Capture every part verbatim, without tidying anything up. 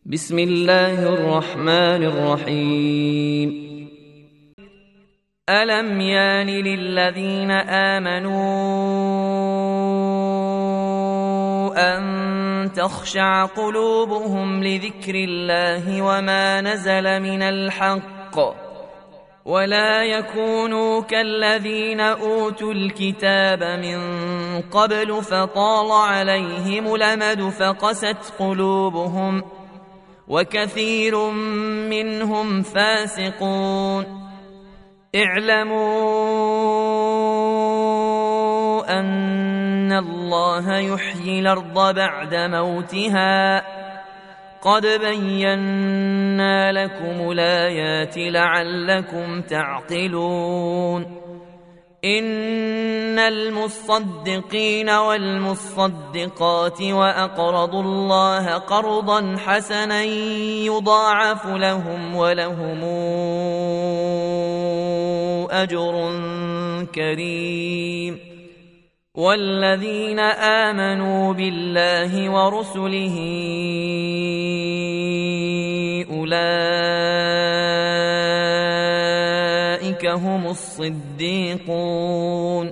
بسم الله الرحمن الرحيم. ألم يان للذين آمنوا أن تخشع قلوبهم لذكر الله وما نزل من الحق ولا يكونوا كالذين أوتوا الكتاب من قبل فطال عليهم الأمد فقست قلوبهم وكثير منهم فاسقون. اعلموا أن الله يحيي الأرض بعد موتها قد بينا لكم الآيات لعلكم تعقلون. إن المصدقين والمصدقات وأقرضوا الله قرضا حسنا يضاعف لهم ولهم أجر كريم. والذين آمنوا بالله ورسله أولئك هم الصديقون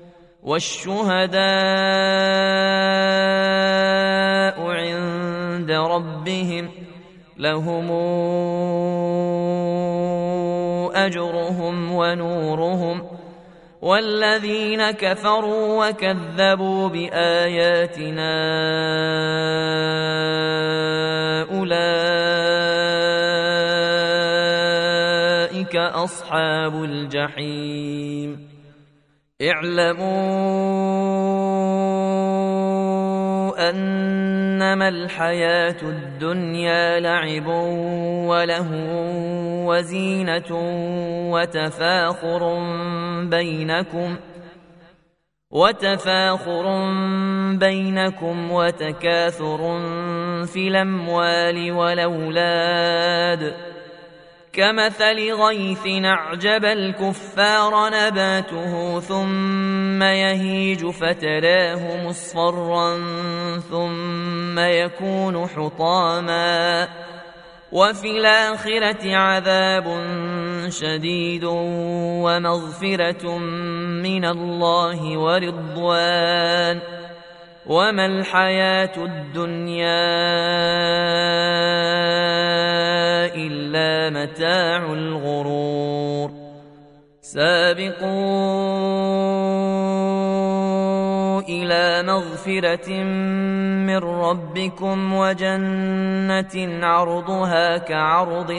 والشهداء عند ربهم لهم أجرهم ونورهم. والذين كفروا وكذبوا بآياتنا أولئك أصحاب الجحيم. اعلموا أنما الحياة الدنيا لعب ولهو وزينة وتفاخر بينكم وتفاخر بينكم وتكاثر في الأموال والأولاد كمثل غيث أعجب الكفار نباته ثم يهيج فتراه مصفرا ثم يكون حطاما وفي الآخرة عذاب شديد ومغفرة من الله ورضوان وما الحياة الدنيا إلا متاع الغرور. سابقوا إلى مغفرة من ربكم وجنة عرضها كعرض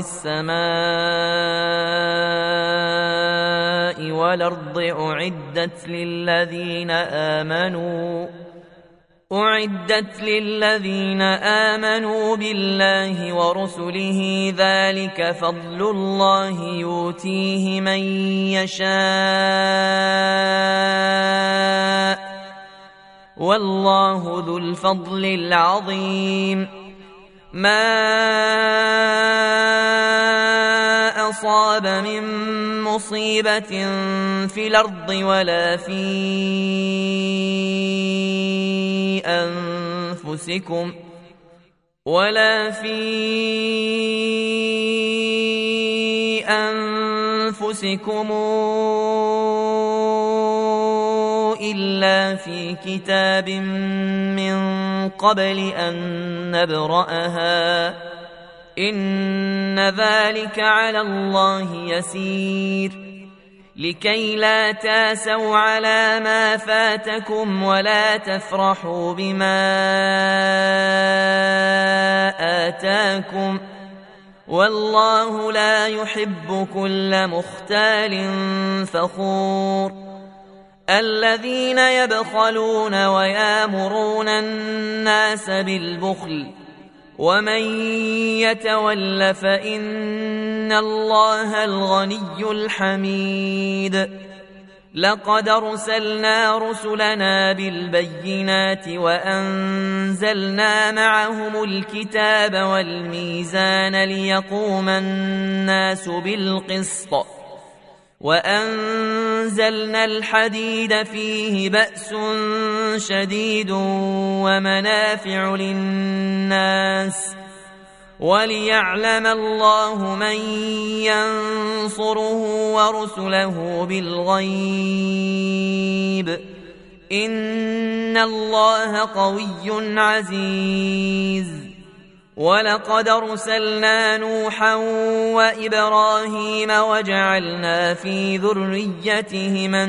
السماء والأرض أعدت للذين آمنوا أعدت للذين آمنوا بالله ورسله ذلك فضل الله يؤتيه من يشاء والله ذو الفضل العظيم. ما أصاب من مصيبة في الأرض ولا في أنفسكم ولا في أنفسكم إلا في كتاب من قبل أن نبرأها إن ذلك على الله يسير. لكي لا تاسوا على ما فاتكم ولا تفرحوا بما آتاكم والله لا يحب كل مختال فخور. الذين يبخلون ويامرون الناس بالبخل ومن يتول فإن الله الغني الحميد. لقد أرسلنا رسلنا بالبينات وأنزلنا معهم الكتاب والميزان ليقوم الناس بالقسط وأنزلنا الحديد فيه بأس شديد ومنافع للناس وليعلم الله من ينصره ورسله بالغيب إن الله قوي عزيز. ولقد أرسلنا نوحا وإبراهيم وجعلنا في ذريتهما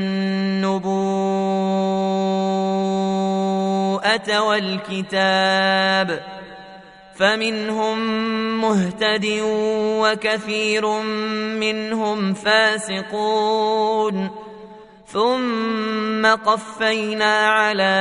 النبوءة والكتاب فمنهم مهتد وكثير منهم فاسقون ثم قفينا على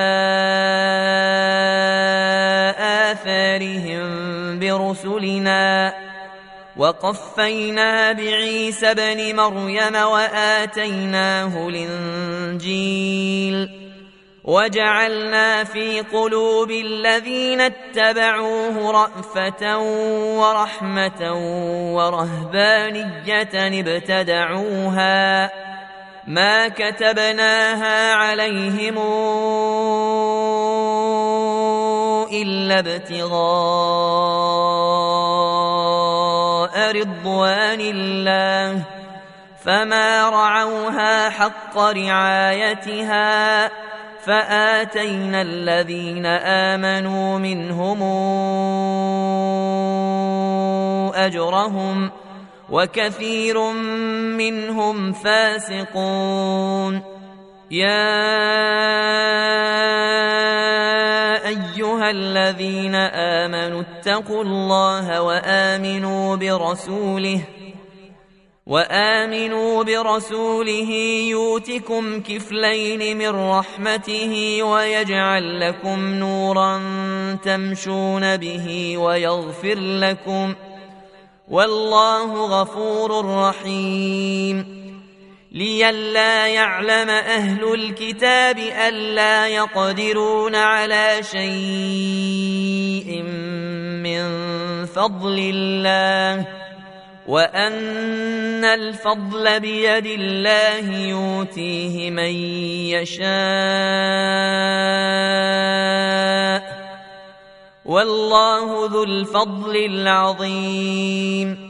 آثارهم برسلنا وقفينا بعيسى ابن مريم وآتيناه الإنجيل وجعلنا في قلوب الذين اتبعوه رأفة ورحمة ورهبانية ابتدعوها ما كتبناها عليهم إلا ابتغاء رضوان الله فما رعوها حق رعايتها فآتينا الذين آمنوا منهم أجرهم وكثير منهم فاسقون. يا أيها الذين آمنوا اتقوا الله وآمنوا برسوله وآمنوا برسوله يؤتكم كفلين من رحمته ويجعل لكم نورا تمشون به ويغفر لكم والله غفور رحيم. لئلا يعلم أهل الكتاب ألا يقدرون على شيء من فضل الله وأن الفضل بيد الله يؤتيه من يشاء والله ذو الفضل العظيم.